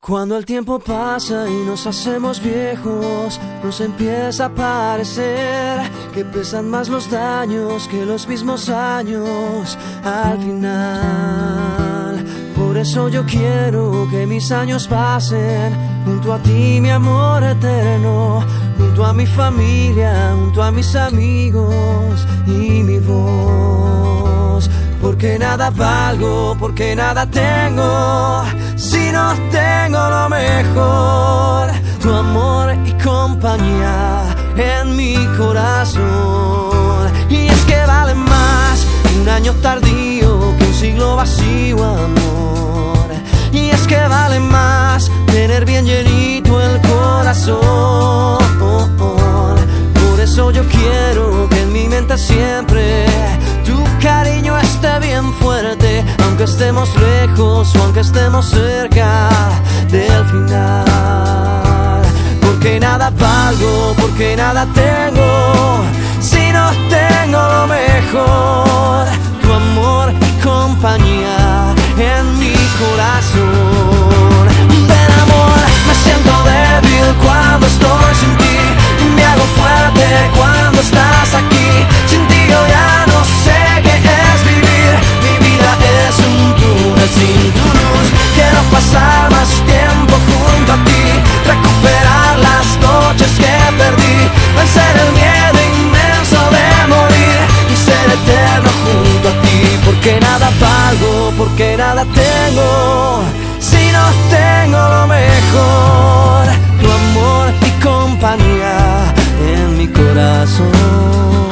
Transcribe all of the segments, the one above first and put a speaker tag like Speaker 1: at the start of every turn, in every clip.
Speaker 1: Cuando el tiempo pasa y nos hacemos viejos, nos empieza a parecer que pesan más los daños que los mismos años al final. Por eso yo quiero que mis años pasen junto a ti, mi amor eterno, junto a mi familia, junto a mis amigos y mi voz. Porque nada valgo, porque nada tengo, si no tengo lo mejor, tu amor y compañía en mi corazón. Y es que vale más un año tardío que un siglo vacío, amor. Y es que vale más tener bien llenito el corazón. Por eso yo quiero que en mi mente siempre tu cariño esté bien fuerte, aunque estemos lejos o aunque estemos cerca del final. Porque nada valgo, porque nada tengo, si no tengo lo mejor, tu amor y compañía en mi corazón. Ven, amor, me siento débil cuando estoy sin ti, me hago fuerte cuando estás aquí. Sin ti yo ya no sé qué es vivir, mi vida es un túnel sin tu luz. Quiero pasar más tiempo junto a ti, recuperar las noches que perdí, vencer el miedo inmenso de morir y ser eterno junto a ti. Porque nada valgo, porque nada tengo, si no tengo lo mejor, tu amor y compañía en mi corazón.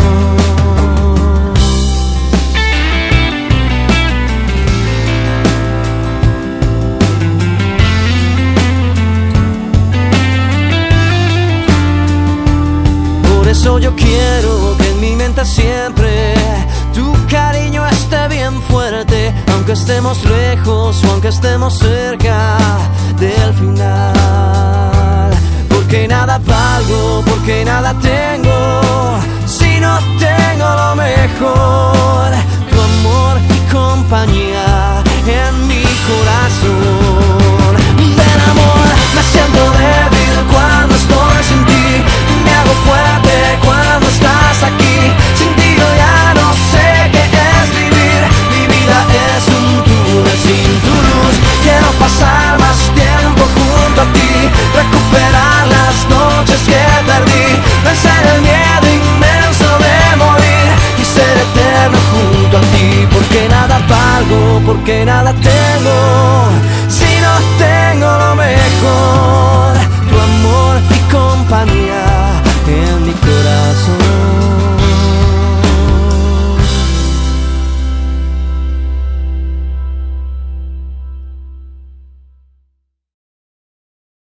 Speaker 1: Por eso yo quiero que en mi mente siempre tu cariño esté bien fuerte, aunque estemos lejos o aunque estemos cerca del final. Porque nada valgo, porque nada tengo, si no tengo lo mejor, tu amor y compañía en mi corazón. Ven, amor, me siento débil cuando estoy sin ti, me hago fuerte cuando estás aquí. Sin ti yo ya no sé qué es vivir, mi vida es un túnel sin tu luz. Quiero pasar más tiempo junto a ti, recuperar las noches que perdí, vencer el miedo inmenso de morir y ser eterno junto a ti. Porque nada valgo, porque nada tengo, si no tengo lo mejor, tu amor y compañía